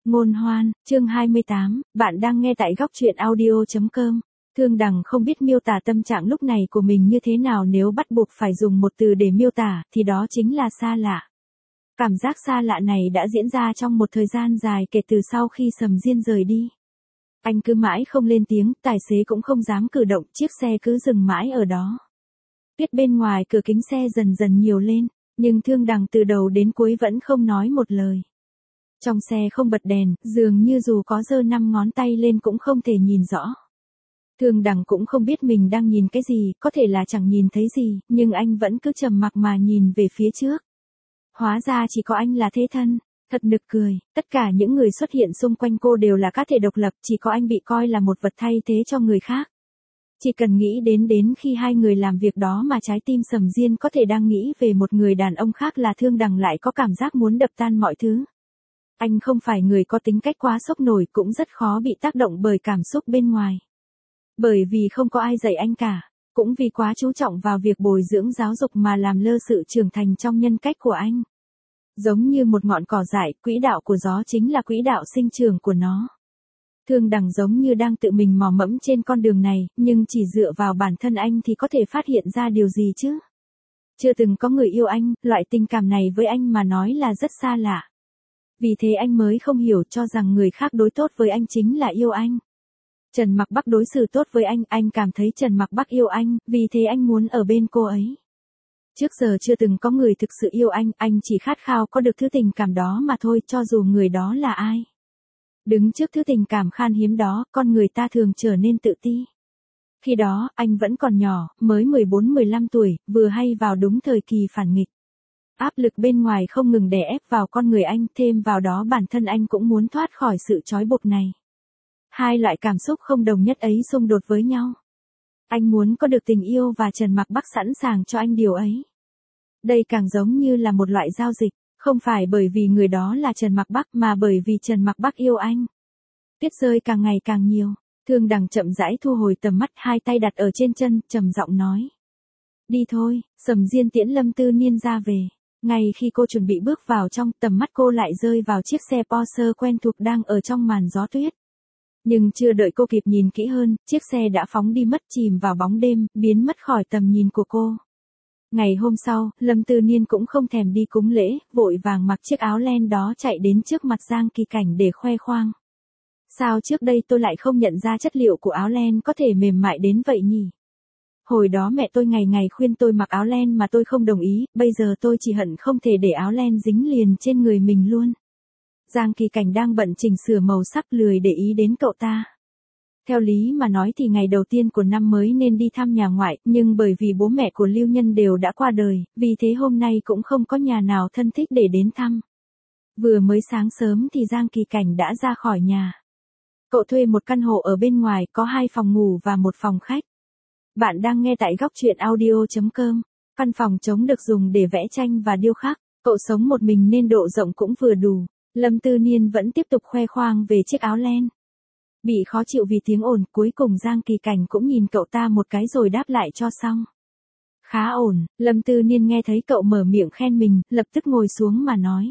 Ngôn hoan, chương 28, bạn đang nghe tại góc truyện audio.com. Thương Đằng không biết miêu tả tâm trạng lúc này của mình như thế nào, nếu bắt buộc phải dùng một từ để miêu tả, thì đó chính là xa lạ. Cảm giác xa lạ này đã diễn ra trong một thời gian dài kể từ sau khi Sầm Diên rời đi. Anh cứ mãi không lên tiếng, tài xế cũng không dám cử động, chiếc xe cứ dừng mãi ở đó. Tuyết bên ngoài cửa kính xe dần dần nhiều lên, nhưng Thương Đằng từ đầu đến cuối vẫn không nói một lời. Trong xe không bật đèn, dường như dù có giơ 5 ngón tay lên cũng không thể nhìn rõ. Thương Đằng cũng không biết mình đang nhìn cái gì, có thể là chẳng nhìn thấy gì, nhưng anh vẫn cứ trầm mặc mà nhìn về phía trước. Hóa ra chỉ có anh là thế thân, thật nực cười, tất cả những người xuất hiện xung quanh cô đều là cá thể độc lập, chỉ có anh bị coi là một vật thay thế cho người khác. Chỉ cần nghĩ đến khi hai người làm việc đó mà trái tim Sầm Diên có thể đang nghĩ về một người đàn ông khác là Thương Đằng lại có cảm giác muốn đập tan mọi thứ. Anh không phải người có tính cách quá sốc nổi, cũng rất khó bị tác động bởi cảm xúc bên ngoài. Bởi vì không có ai dạy anh cả, cũng vì quá chú trọng vào việc bồi dưỡng giáo dục mà làm lơ sự trưởng thành trong nhân cách của anh. Giống như một ngọn cỏ dại, quỹ đạo của gió chính là quỹ đạo sinh trưởng của nó. Thương Đằng giống như đang tự mình mò mẫm trên con đường này, nhưng chỉ dựa vào bản thân anh thì có thể phát hiện ra điều gì chứ? Chưa từng có người yêu anh, loại tình cảm này với anh mà nói là rất xa lạ. Vì thế anh mới không hiểu, cho rằng người khác đối tốt với anh chính là yêu anh. Trần Mặc Bắc đối xử tốt với anh cảm thấy Trần Mặc Bắc yêu anh, vì thế anh muốn ở bên cô ấy. Trước giờ chưa từng có người thực sự yêu anh chỉ khát khao có được thứ tình cảm đó mà thôi, cho dù người đó là ai. Đứng trước thứ tình cảm khan hiếm đó, con người ta thường trở nên tự ti. Khi đó, anh vẫn còn nhỏ, mới 14-15 tuổi, vừa hay vào đúng thời kỳ phản nghịch. Áp lực bên ngoài không ngừng đè ép vào con người anh, thêm vào đó bản thân anh cũng muốn thoát khỏi sự trói buộc này. Hai loại cảm xúc không đồng nhất ấy xung đột với nhau. Anh muốn có được tình yêu và Trần Mặc Bắc sẵn sàng cho anh điều ấy. Đây càng giống như là một loại giao dịch, không phải bởi vì người đó là Trần Mặc Bắc mà bởi vì Trần Mặc Bắc yêu anh. Tuyết rơi càng ngày càng nhiều, Thương Đằng chậm rãi thu hồi tầm mắt, hai tay đặt ở trên chân, trầm giọng nói. Đi thôi, Sầm Diên tiễn Lâm Tư Niên ra về. Ngay khi cô chuẩn bị bước vào trong, tầm mắt cô lại rơi vào chiếc xe Porsche quen thuộc đang ở trong màn gió tuyết. Nhưng chưa đợi cô kịp nhìn kỹ hơn, chiếc xe đã phóng đi mất, chìm vào bóng đêm, biến mất khỏi tầm nhìn của cô. Ngày hôm sau, Lâm Tư Niên cũng không thèm đi cúng lễ, vội vàng mặc chiếc áo len đó chạy đến trước mặt Giang Kỳ Cảnh để khoe khoang. Sao trước đây tôi lại không nhận ra chất liệu của áo len có thể mềm mại đến vậy nhỉ? Hồi đó mẹ tôi ngày ngày khuyên tôi mặc áo len mà tôi không đồng ý, bây giờ tôi chỉ hận không thể để áo len dính liền trên người mình luôn. Giang Kỳ Cảnh đang bận chỉnh sửa màu sắc, lười để ý đến cậu ta. Theo lý mà nói thì ngày đầu tiên của năm mới nên đi thăm nhà ngoại, nhưng bởi vì bố mẹ của Lưu Nhân đều đã qua đời, vì thế hôm nay cũng không có nhà nào thân thích để đến thăm. Vừa mới sáng sớm thì Giang Kỳ Cảnh đã ra khỏi nhà. Cậu thuê một căn hộ ở bên ngoài, có 2 phòng ngủ và 1 phòng khách. Bạn đang nghe tại góc truyện audio.com. Căn phòng trống được dùng để vẽ tranh và điêu khắc. Cậu sống một mình nên độ rộng cũng vừa đủ. Lâm Tư Niên vẫn tiếp tục khoe khoang về chiếc áo len. Bị khó chịu vì tiếng ồn, cuối cùng Giang Kỳ Cảnh cũng nhìn cậu ta một cái rồi đáp lại cho xong. Khá ổn, Lâm Tư Niên nghe thấy cậu mở miệng khen mình, lập tức ngồi xuống mà nói.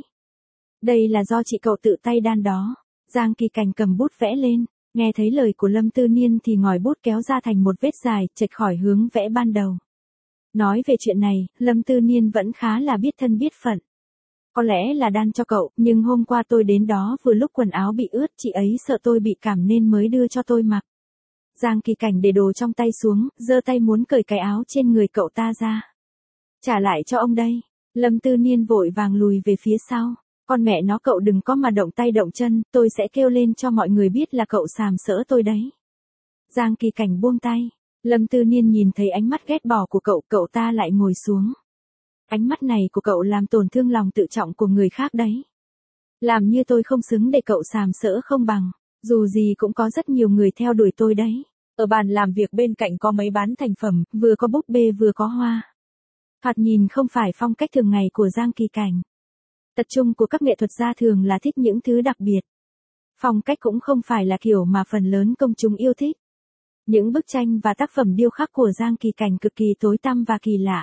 Đây là do chị cậu tự tay đan đó. Giang Kỳ Cảnh cầm bút vẽ lên, nghe thấy lời của Lâm Tư Niên thì ngòi bút kéo ra thành một vết dài, chệch khỏi hướng vẽ ban đầu. Nói về chuyện này, Lâm Tư Niên vẫn khá là biết thân biết phận. Có lẽ là đan cho cậu, nhưng hôm qua tôi đến đó vừa lúc quần áo bị ướt, chị ấy sợ tôi bị cảm nên mới đưa cho tôi mặc. Giang Kỳ Cảnh để đồ trong tay xuống, giơ tay muốn cởi cái áo trên người cậu ta ra. Trả lại cho ông đây. Lâm Tư Niên vội vàng lùi về phía sau. Con mẹ nó, cậu đừng có mà động tay động chân, tôi sẽ kêu lên cho mọi người biết là cậu sàm sỡ tôi đấy. Giang Kỳ Cảnh buông tay. Lâm Tư Niên nhìn thấy ánh mắt ghét bỏ của cậu ta lại ngồi xuống. Ánh mắt này của cậu làm tổn thương lòng tự trọng của người khác đấy. Làm như tôi không xứng để cậu sàm sỡ không bằng. Dù gì cũng có rất nhiều người theo đuổi tôi đấy. Ở bàn làm việc bên cạnh có mấy bán thành phẩm, vừa có búp bê vừa có hoa. Thoạt nhìn không phải phong cách thường ngày của Giang Kỳ Cảnh. Tật chung của các nghệ thuật gia thường là thích những thứ đặc biệt. Phong cách cũng không phải là kiểu mà phần lớn công chúng yêu thích. Những bức tranh và tác phẩm điêu khắc của Giang Kỳ Cảnh cực kỳ tối tăm và kỳ lạ.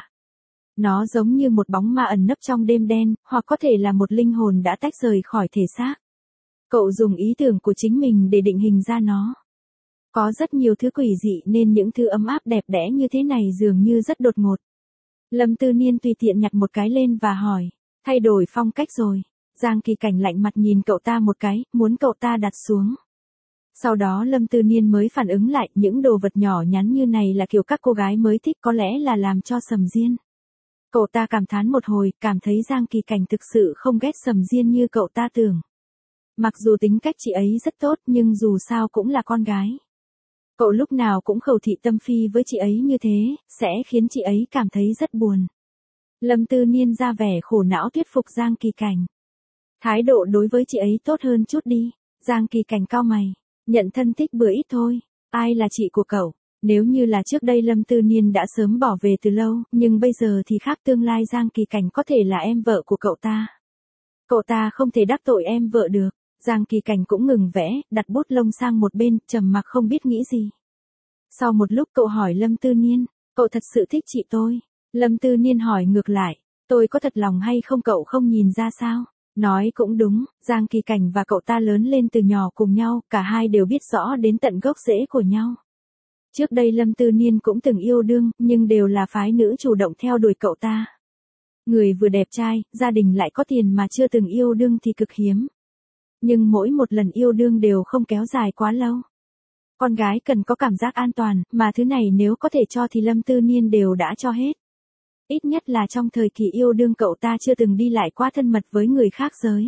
Nó giống như một bóng ma ẩn nấp trong đêm đen, hoặc có thể là một linh hồn đã tách rời khỏi thể xác. Cậu dùng ý tưởng của chính mình để định hình ra nó. Có rất nhiều thứ quỷ dị nên những thứ ấm áp đẹp đẽ như thế này dường như rất đột ngột. Lâm Tư Niên tùy tiện nhặt một cái lên và hỏi, thay đổi phong cách rồi. Giang Kỳ Cảnh lạnh mặt nhìn cậu ta một cái, muốn cậu ta đặt xuống. Sau đó Lâm Tư Niên mới phản ứng lại, những đồ vật nhỏ nhắn như này là kiểu các cô gái mới thích, có lẽ là làm cho Sầm Diên. Cậu ta cảm thán một hồi, cảm thấy Giang Kỳ Cảnh thực sự không ghét Sầm Diên như cậu ta tưởng. Mặc dù tính cách chị ấy rất tốt nhưng dù sao cũng là con gái. Cậu lúc nào cũng khẩu thị tâm phi với chị ấy như thế, sẽ khiến chị ấy cảm thấy rất buồn. Lâm Tư Niên ra vẻ khổ não thuyết phục Giang Kỳ Cảnh. Thái độ đối với chị ấy tốt hơn chút đi. Giang Kỳ Cảnh cau mày, nhận thân thích bừa ít thôi, ai là chị của cậu? Nếu như là trước đây Lâm Tư Niên đã sớm bỏ về từ lâu, nhưng bây giờ thì khác, tương lai Giang Kỳ Cảnh có thể là em vợ của cậu ta. Cậu ta không thể đắc tội em vợ được. Giang Kỳ Cảnh cũng ngừng vẽ, đặt bút lông sang một bên, trầm mặc không biết nghĩ gì. Sau một lúc cậu hỏi Lâm Tư Niên, cậu thật sự thích chị tôi? Lâm Tư Niên hỏi ngược lại, tôi có thật lòng hay không cậu không nhìn ra sao? Nói cũng đúng, Giang Kỳ Cảnh và cậu ta lớn lên từ nhỏ cùng nhau, cả hai đều biết rõ đến tận gốc rễ của nhau. Trước đây Lâm Tư Niên cũng từng yêu đương, nhưng đều là phái nữ chủ động theo đuổi cậu ta. Người vừa đẹp trai, gia đình lại có tiền mà chưa từng yêu đương thì cực hiếm. Nhưng mỗi một lần yêu đương đều không kéo dài quá lâu. Con gái cần có cảm giác an toàn, mà thứ này nếu có thể cho thì Lâm Tư Niên đều đã cho hết. Ít nhất là trong thời kỳ yêu đương cậu ta chưa từng đi lại quá thân mật với người khác giới.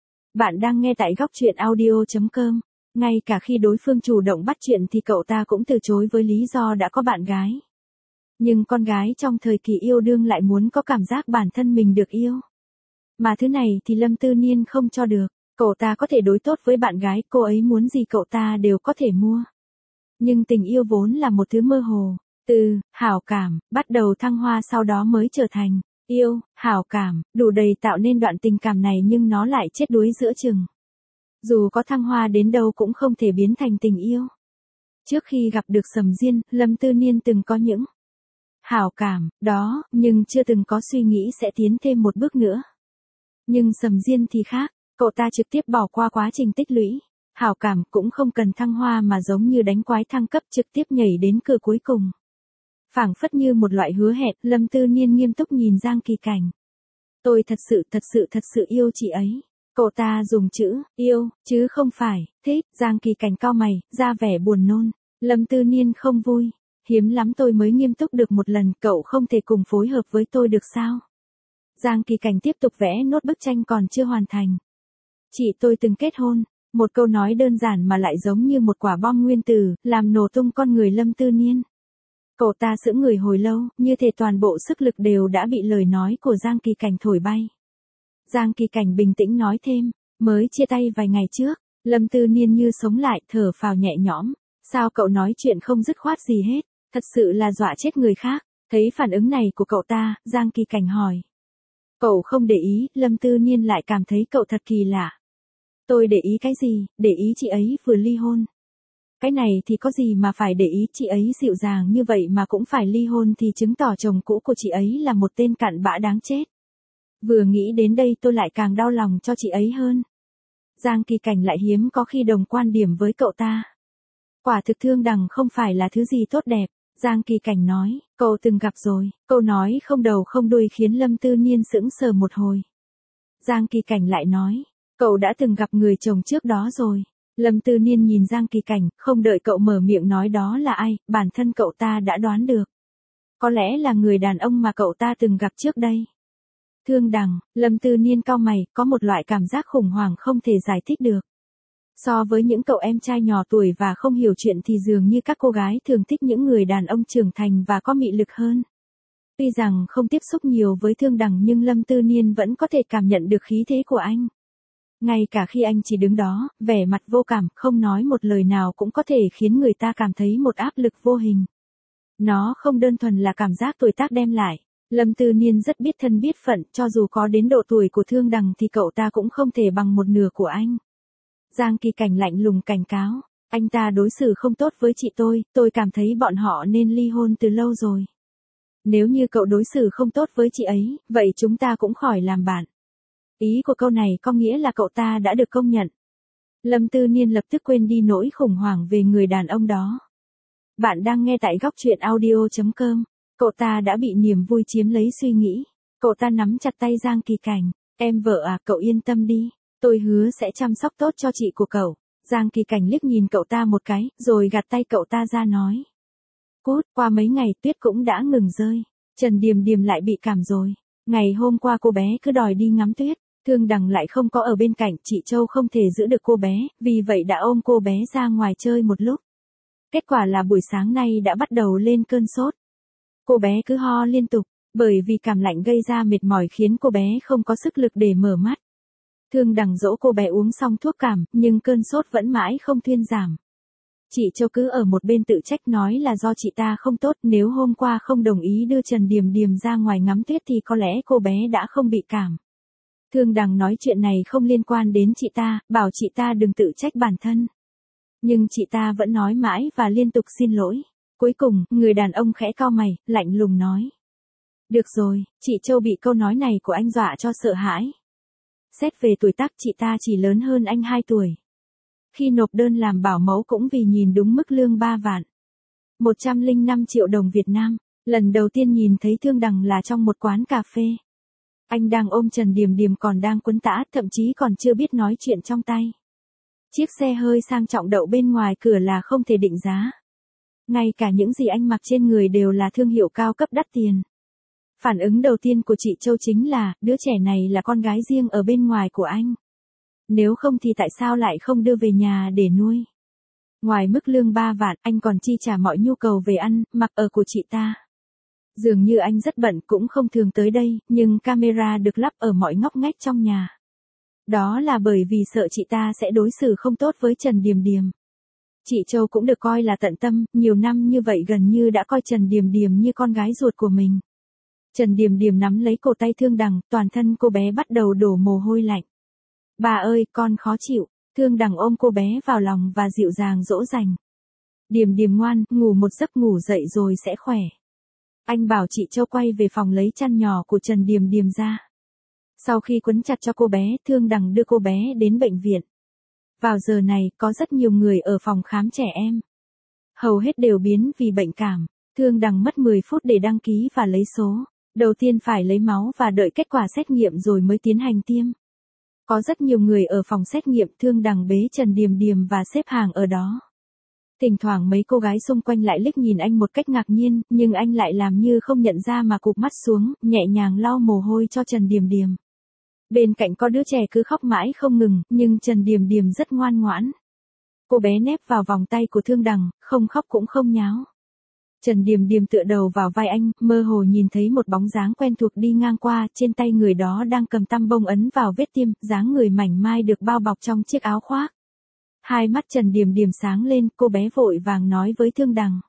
Bạn đang nghe tại góc truyện audio.com. Ngay cả khi đối phương chủ động bắt chuyện thì cậu ta cũng từ chối với lý do đã có bạn gái. Nhưng con gái trong thời kỳ yêu đương lại muốn có cảm giác bản thân mình được yêu. Mà thứ này thì Lâm Tư Niên không cho được. Cậu ta có thể đối tốt với bạn gái, cô ấy muốn gì cậu ta đều có thể mua. Nhưng tình yêu vốn là một thứ mơ hồ. Từ hảo cảm, bắt đầu thăng hoa sau đó mới trở thành yêu, hảo cảm, đủ đầy tạo nên đoạn tình cảm này nhưng nó lại chết đuối giữa chừng. Dù có thăng hoa đến đâu cũng không thể biến thành tình yêu. Trước khi gặp được Sầm Diên, Lâm Tư Niên từng có những hảo cảm, đó, nhưng chưa từng có suy nghĩ sẽ tiến thêm một bước nữa. Nhưng Sầm Diên thì khác, cậu ta trực tiếp bỏ qua quá trình tích lũy. Hảo cảm cũng không cần thăng hoa mà giống như đánh quái thăng cấp trực tiếp nhảy đến cửa cuối cùng. Phảng phất như một loại hứa hẹn, Lâm Tư Niên nghiêm túc nhìn Giang Kỳ Cảnh. Tôi thật sự yêu chị ấy. Cậu ta dùng chữ, yêu, chứ không phải, thích. Giang Kỳ Cảnh cau mày, ra vẻ buồn nôn. Lâm Tư Niên không vui. Hiếm lắm tôi mới nghiêm túc được một lần, cậu không thể cùng phối hợp với tôi được sao? Giang Kỳ Cảnh tiếp tục vẽ nốt bức tranh còn chưa hoàn thành. Chị tôi từng kết hôn. Một câu nói đơn giản mà lại giống như một quả bom nguyên tử, làm nổ tung con người Lâm Tư Niên. Cậu ta sững người hồi lâu, như thể toàn bộ sức lực đều đã bị lời nói của Giang Kỳ Cảnh thổi bay. Giang Kỳ Cảnh bình tĩnh nói thêm, mới chia tay vài ngày trước, Lâm Tư Niên như sống lại, thở phào nhẹ nhõm. Sao cậu nói chuyện không dứt khoát gì hết, thật sự là dọa chết người khác. Thấy phản ứng này của cậu ta, Giang Kỳ Cảnh hỏi. Cậu không để ý, Lâm Tư Niên lại cảm thấy cậu thật kỳ lạ. Tôi để ý cái gì, để ý chị ấy vừa ly hôn. Cái này thì có gì mà phải để ý, chị ấy dịu dàng như vậy mà cũng phải ly hôn thì chứng tỏ chồng cũ của chị ấy là một tên cặn bã đáng chết. Vừa nghĩ đến đây tôi lại càng đau lòng cho chị ấy hơn. Giang Kỳ Cảnh lại hiếm có khi đồng quan điểm với cậu ta. Quả thực Thương Đằng không phải là thứ gì tốt đẹp. Giang Kỳ Cảnh nói, cậu từng gặp rồi. Câu nói không đầu không đuôi khiến Lâm Tư Niên sững sờ một hồi. Giang Kỳ Cảnh lại nói, cậu đã từng gặp người chồng trước đó rồi. Lâm Tư Niên nhìn Giang Kỳ Cảnh, không đợi cậu mở miệng nói đó là ai, bản thân cậu ta đã đoán được. Có lẽ là người đàn ông mà cậu ta từng gặp trước đây. Thương Đằng, Lâm Tư Niên cau mày, có một loại cảm giác khủng hoảng không thể giải thích được. So với những cậu em trai nhỏ tuổi và không hiểu chuyện thì dường như các cô gái thường thích những người đàn ông trưởng thành và có mị lực hơn. Tuy rằng không tiếp xúc nhiều với Thương Đằng nhưng Lâm Tư Niên vẫn có thể cảm nhận được khí thế của anh. Ngay cả khi anh chỉ đứng đó, vẻ mặt vô cảm, không nói một lời nào cũng có thể khiến người ta cảm thấy một áp lực vô hình. Nó không đơn thuần là cảm giác tuổi tác đem lại. Lâm Tư Niên rất biết thân biết phận, cho dù có đến độ tuổi của Thương Đằng thì cậu ta cũng không thể bằng một nửa của anh. Giang Kỳ Cảnh lạnh lùng cảnh cáo, anh ta đối xử không tốt với chị tôi cảm thấy bọn họ nên ly hôn từ lâu rồi. Nếu như cậu đối xử không tốt với chị ấy, vậy chúng ta cũng khỏi làm bạn. Ý của câu này có nghĩa là cậu ta đã được công nhận. Lâm Tư Niên lập tức quên đi nỗi khủng hoảng về người đàn ông đó. Bạn đang nghe tại góc truyện audio.com. Cậu ta đã bị niềm vui chiếm lấy suy nghĩ. Cậu ta nắm chặt tay Giang Kỳ Cảnh. Em vợ à, cậu yên tâm đi. Tôi hứa sẽ chăm sóc tốt cho chị của cậu. Giang Kỳ Cảnh liếc nhìn cậu ta một cái, rồi gạt tay cậu ta ra nói. Cút, qua mấy ngày tuyết cũng đã ngừng rơi. Trần Điềm Điềm lại bị cảm rồi. Ngày hôm qua cô bé cứ đòi đi ngắm tuyết. Thương Đằng lại không có ở bên cạnh, chị Châu không thể giữ được cô bé, vì vậy đã ôm cô bé ra ngoài chơi một lúc. Kết quả là buổi sáng nay đã bắt đầu lên cơn sốt. Cô bé cứ ho liên tục, bởi vì cảm lạnh gây ra mệt mỏi khiến cô bé không có sức lực để mở mắt. Thương Đằng dỗ cô bé uống xong thuốc cảm, nhưng cơn sốt vẫn mãi không thuyên giảm. Chị Châu cứ ở một bên tự trách nói là do chị ta không tốt, nếu hôm qua không đồng ý đưa Trần Điềm Điềm ra ngoài ngắm tuyết thì có lẽ cô bé đã không bị cảm. Thương Đằng nói chuyện này không liên quan đến chị ta, bảo chị ta đừng tự trách bản thân. Nhưng chị ta vẫn nói mãi và liên tục xin lỗi. Cuối cùng, người đàn ông khẽ cau mày, lạnh lùng nói. Được rồi, chị Châu bị câu nói này của anh dọa cho sợ hãi. Xét về tuổi tác chị ta chỉ lớn hơn anh 2 tuổi. Khi nộp đơn làm bảo mẫu cũng vì nhìn đúng mức lương 3 vạn. 105 triệu đồng Việt Nam. Lần đầu tiên nhìn thấy Thương Đằng là trong một quán cà phê. Anh đang ôm Trần Điềm Điềm còn đang quấn tã, thậm chí còn chưa biết nói chuyện trong tay. Chiếc xe hơi sang trọng đậu bên ngoài cửa là không thể định giá. Ngay cả những gì anh mặc trên người đều là thương hiệu cao cấp đắt tiền. Phản ứng đầu tiên của chị Châu chính là, đứa trẻ này là con gái riêng ở bên ngoài của anh. Nếu không thì tại sao lại không đưa về nhà để nuôi? Ngoài mức lương 3 vạn, anh còn chi trả mọi nhu cầu về ăn, mặc ở của chị ta. Dường như anh rất bận cũng không thường tới đây, nhưng camera được lắp ở mọi ngóc ngách trong nhà. Đó là bởi vì sợ chị ta sẽ đối xử không tốt với Trần Điềm Điềm. Chị Châu cũng được coi là tận tâm, nhiều năm như vậy gần như đã coi Trần Điềm Điềm như con gái ruột của mình. Trần Điềm Điềm nắm lấy cổ tay Thương Đằng, toàn thân cô bé bắt đầu đổ mồ hôi lạnh. Bà ơi, con khó chịu. Thương Đằng ôm cô bé vào lòng và dịu dàng dỗ dành. Điềm Điềm ngoan, ngủ một giấc ngủ dậy rồi sẽ khỏe. Anh bảo chị Châu quay về phòng lấy chăn nhỏ của Trần Điềm Điềm ra. Sau khi quấn chặt cho cô bé, Thương Đằng đưa cô bé đến bệnh viện. Vào giờ này, có rất nhiều người ở phòng khám trẻ em. Hầu hết đều biến vì bệnh cảm. Thương Đằng mất 10 phút để đăng ký và lấy số. Đầu tiên phải lấy máu và đợi kết quả xét nghiệm rồi mới tiến hành tiêm. Có rất nhiều người ở phòng xét nghiệm, Thương Đằng bế Trần Điềm Điềm và xếp hàng ở đó. Thỉnh thoảng mấy cô gái xung quanh lại liếc nhìn anh một cách ngạc nhiên, nhưng anh lại làm như không nhận ra mà cụp mắt xuống, nhẹ nhàng lau mồ hôi cho Trần Điềm Điềm. Bên cạnh có đứa trẻ cứ khóc mãi không ngừng, nhưng Trần Điềm Điềm rất ngoan ngoãn. Cô bé nép vào vòng tay của Thương Đằng, không khóc cũng không nháo. Trần Điềm Điềm tựa đầu vào vai anh, mơ hồ nhìn thấy một bóng dáng quen thuộc đi ngang qua, trên tay người đó đang cầm tăm bông ấn vào vết tiêm, dáng người mảnh mai được bao bọc trong chiếc áo khoác. Hai mắt Trần Điềm Điềm sáng lên, cô bé vội vàng nói với Thương Đằng.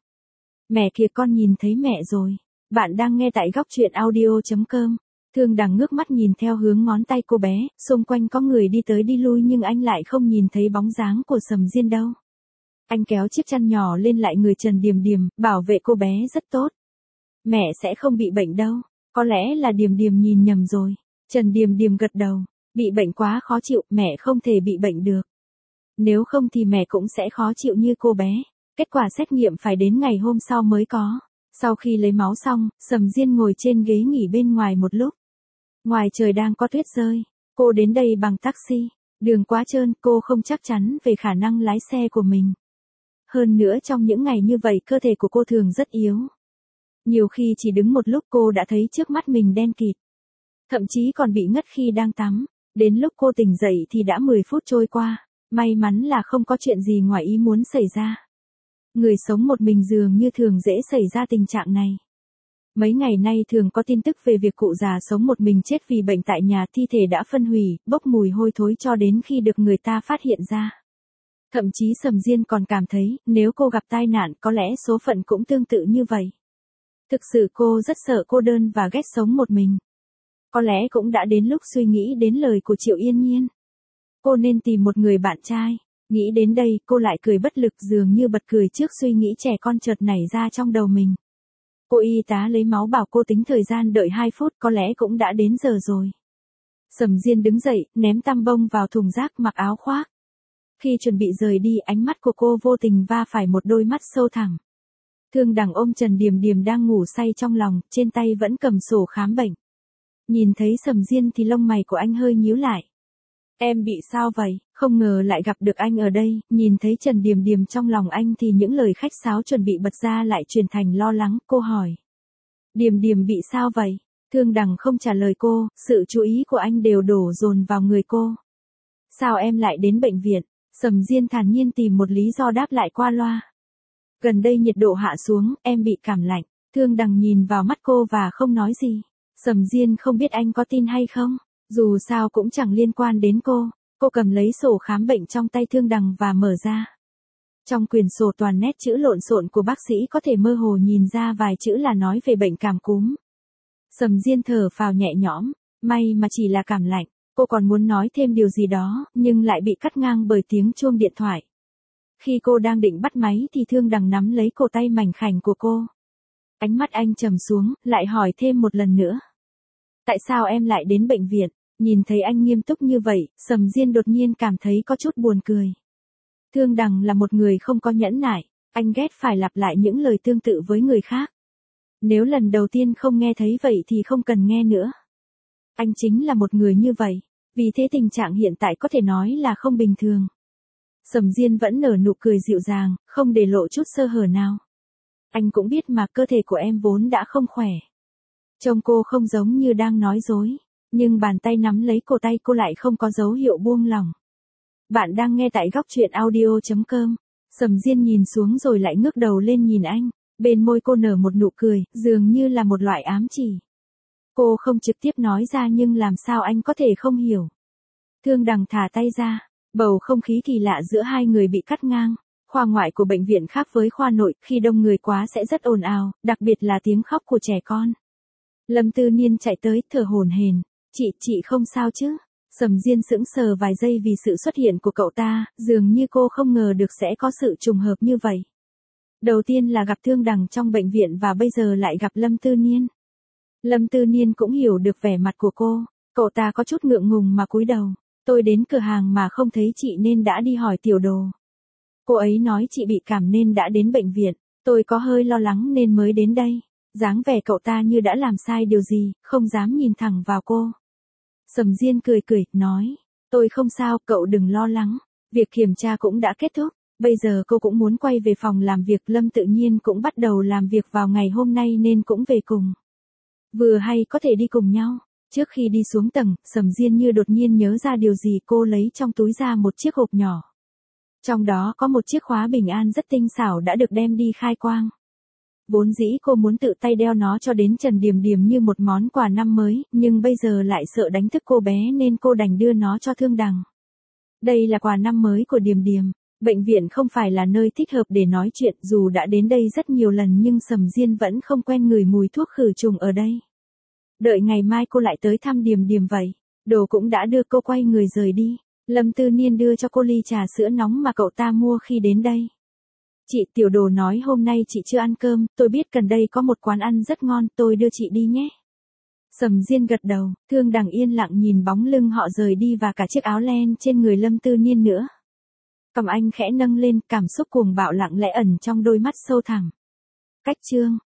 Mẹ kìa, con nhìn thấy mẹ rồi. Bạn đang nghe tại góc truyện audio.com. Thương Đằng ngước mắt nhìn theo hướng ngón tay cô bé, xung quanh có người đi tới đi lui nhưng anh lại không nhìn thấy bóng dáng của Sầm Diên đâu. Anh kéo chiếc chăn nhỏ lên lại người Trần Điềm Điềm, bảo vệ cô bé rất tốt. Mẹ sẽ không bị bệnh đâu, có lẽ là Điềm Điềm nhìn nhầm rồi. Trần Điềm Điềm gật đầu, bị bệnh quá khó chịu, mẹ không thể bị bệnh được. Nếu không thì mẹ cũng sẽ khó chịu như cô bé. Kết quả xét nghiệm phải đến ngày hôm sau mới có. Sau khi lấy máu xong, Sầm Diên ngồi trên ghế nghỉ bên ngoài một lúc. Ngoài trời đang có tuyết rơi. Cô đến đây bằng taxi. Đường quá trơn, cô không chắc chắn về khả năng lái xe của mình. Hơn nữa trong những ngày như vậy cơ thể của cô thường rất yếu. Nhiều khi chỉ đứng một lúc cô đã thấy trước mắt mình đen kịt. Thậm chí còn bị ngất khi đang tắm. Đến lúc cô tỉnh dậy thì đã 10 phút trôi qua. May mắn là không có chuyện gì ngoài ý muốn xảy ra. Người sống một mình dường như thường dễ xảy ra tình trạng này. Mấy ngày nay thường có tin tức về việc cụ già sống một mình chết vì bệnh tại nhà, thi thể đã phân hủy, bốc mùi hôi thối cho đến khi được người ta phát hiện ra. Thậm chí Sầm Diên còn cảm thấy, nếu cô gặp tai nạn có lẽ số phận cũng tương tự như vậy. Thực sự cô rất sợ cô đơn và ghét sống một mình. Có lẽ cũng đã đến lúc suy nghĩ đến lời của Triệu Yên Nhiên. Cô nên tìm một người bạn trai. Nghĩ đến đây, cô lại cười bất lực, dường như bật cười trước suy nghĩ trẻ con chợt nảy ra trong đầu mình. Cô y tá lấy máu bảo cô tính thời gian đợi 2 phút, có lẽ cũng đã đến giờ rồi. Sầm Diên đứng dậy, ném tăm bông vào thùng rác, mặc áo khoác. Khi chuẩn bị rời đi, ánh mắt của cô vô tình va phải một đôi mắt sâu thẳm. Thương Đằng ôm Trần Điềm Điềm đang ngủ say trong lòng, trên tay vẫn cầm sổ khám bệnh. Nhìn thấy Sầm Diên thì lông mày của anh hơi nhíu lại. Em bị sao vậy? Không ngờ lại gặp được anh ở đây, nhìn thấy Trần Điềm Điềm trong lòng anh thì những lời khách sáo chuẩn bị bật ra lại chuyển thành lo lắng, cô hỏi. Điềm Điềm bị sao vậy? Thương Đằng không trả lời cô, sự chú ý của anh đều đổ dồn vào người cô. Sao em lại đến bệnh viện? Sầm Diên thản nhiên tìm một lý do đáp lại qua loa. Gần đây nhiệt độ hạ xuống, em bị cảm lạnh. Thương Đằng nhìn vào mắt cô và không nói gì. Sầm Diên không biết anh có tin hay không, dù sao cũng chẳng liên quan đến cô. Cô cầm lấy sổ khám bệnh trong tay Thương Đằng và mở ra. Trong quyển sổ toàn nét chữ lộn xộn của bác sĩ có thể mơ hồ nhìn ra vài chữ là nói về bệnh cảm cúm. Sầm Diên thở phào nhẹ nhõm, may mà chỉ là cảm lạnh. Cô còn muốn nói thêm điều gì đó, nhưng lại bị cắt ngang bởi tiếng chuông điện thoại. Khi cô đang định bắt máy thì Thương Đằng nắm lấy cổ tay mảnh khảnh của cô. Ánh mắt anh trầm xuống, lại hỏi thêm một lần nữa. Tại sao em lại đến bệnh viện? Nhìn thấy anh nghiêm túc như vậy, Sầm Diên đột nhiên cảm thấy có chút buồn cười. Thương Đằng là một người không có nhẫn nại, anh ghét phải lặp lại những lời tương tự với người khác. Nếu lần đầu tiên không nghe thấy vậy thì không cần nghe nữa. Anh chính là một người như vậy, vì thế tình trạng hiện tại có thể nói là không bình thường. Sầm Diên vẫn nở nụ cười dịu dàng, không để lộ chút sơ hở nào. Anh cũng biết mà cơ thể của em vốn đã không khỏe. Trông cô không giống như đang nói dối, nhưng bàn tay nắm lấy cổ tay cô lại không có dấu hiệu buông lỏng. Bạn đang nghe tại góc truyện audio.com. Sầm Diên nhìn xuống rồi lại ngước đầu lên nhìn anh, bên môi cô nở một nụ cười, dường như là một loại ám chỉ. Cô không trực tiếp nói ra nhưng làm sao anh có thể không hiểu. Thương Đằng thả tay ra, bầu không khí kỳ lạ giữa hai người bị cắt ngang. Khoa ngoại của bệnh viện khác với khoa nội, khi đông người quá sẽ rất ồn ào, đặc biệt là tiếng khóc của trẻ con. Lâm Tư Niên chạy tới, thở hổn hển. Chị không sao chứ? Sầm Diên sững sờ vài giây vì sự xuất hiện của cậu ta, dường như cô không ngờ được sẽ có sự trùng hợp như vậy. Đầu tiên là gặp Thương Đằng trong bệnh viện và bây giờ lại gặp Lâm Tư Niên. Lâm Tư Niên cũng hiểu được vẻ mặt của cô, cậu ta có chút ngượng ngùng mà cúi đầu. Tôi đến cửa hàng mà không thấy chị nên đã đi hỏi Tiểu Đồ. Cô ấy nói chị bị cảm nên đã đến bệnh viện, tôi có hơi lo lắng nên mới đến đây. Dáng vẻ cậu ta như đã làm sai điều gì, không dám nhìn thẳng vào cô. Sầm Diên cười cười, nói, tôi không sao, cậu đừng lo lắng, việc kiểm tra cũng đã kết thúc, bây giờ cô cũng muốn quay về phòng làm việc. Lâm tự nhiên cũng bắt đầu làm việc vào ngày hôm nay nên cũng về cùng. Vừa hay có thể đi cùng nhau. Trước khi đi xuống tầng, Sầm Diên như đột nhiên nhớ ra điều gì, cô lấy trong túi ra một chiếc hộp nhỏ. Trong đó có một chiếc khóa bình an rất tinh xảo đã được đem đi khai quang. Vốn dĩ cô muốn tự tay đeo nó cho đến Trần Điềm Điềm như một món quà năm mới, nhưng bây giờ lại sợ đánh thức cô bé nên cô đành đưa nó cho Thương Đằng. Đây là quà năm mới của Điềm Điềm. Bệnh viện không phải là nơi thích hợp để nói chuyện, dù đã đến đây rất nhiều lần nhưng Sầm Diên vẫn không quen ngửi mùi thuốc khử trùng ở đây. Đợi ngày mai cô lại tới thăm Điềm Điềm vậy. Đồ cũng đã đưa, cô quay người rời đi. Lâm Tư Niên đưa cho cô ly trà sữa nóng mà cậu ta mua khi đến đây. Chị, Tiểu Đồ nói hôm nay chị chưa ăn cơm, tôi biết gần đây có một quán ăn rất ngon, tôi đưa chị đi nhé. Sầm Diên gật đầu, Thương Đằng yên lặng nhìn bóng lưng họ rời đi và cả chiếc áo len trên người Lâm Tư Niên nữa. Cầm anh khẽ nâng lên, cảm xúc cuồng bạo lặng lẽ ẩn trong đôi mắt sâu thẳm. Cách chương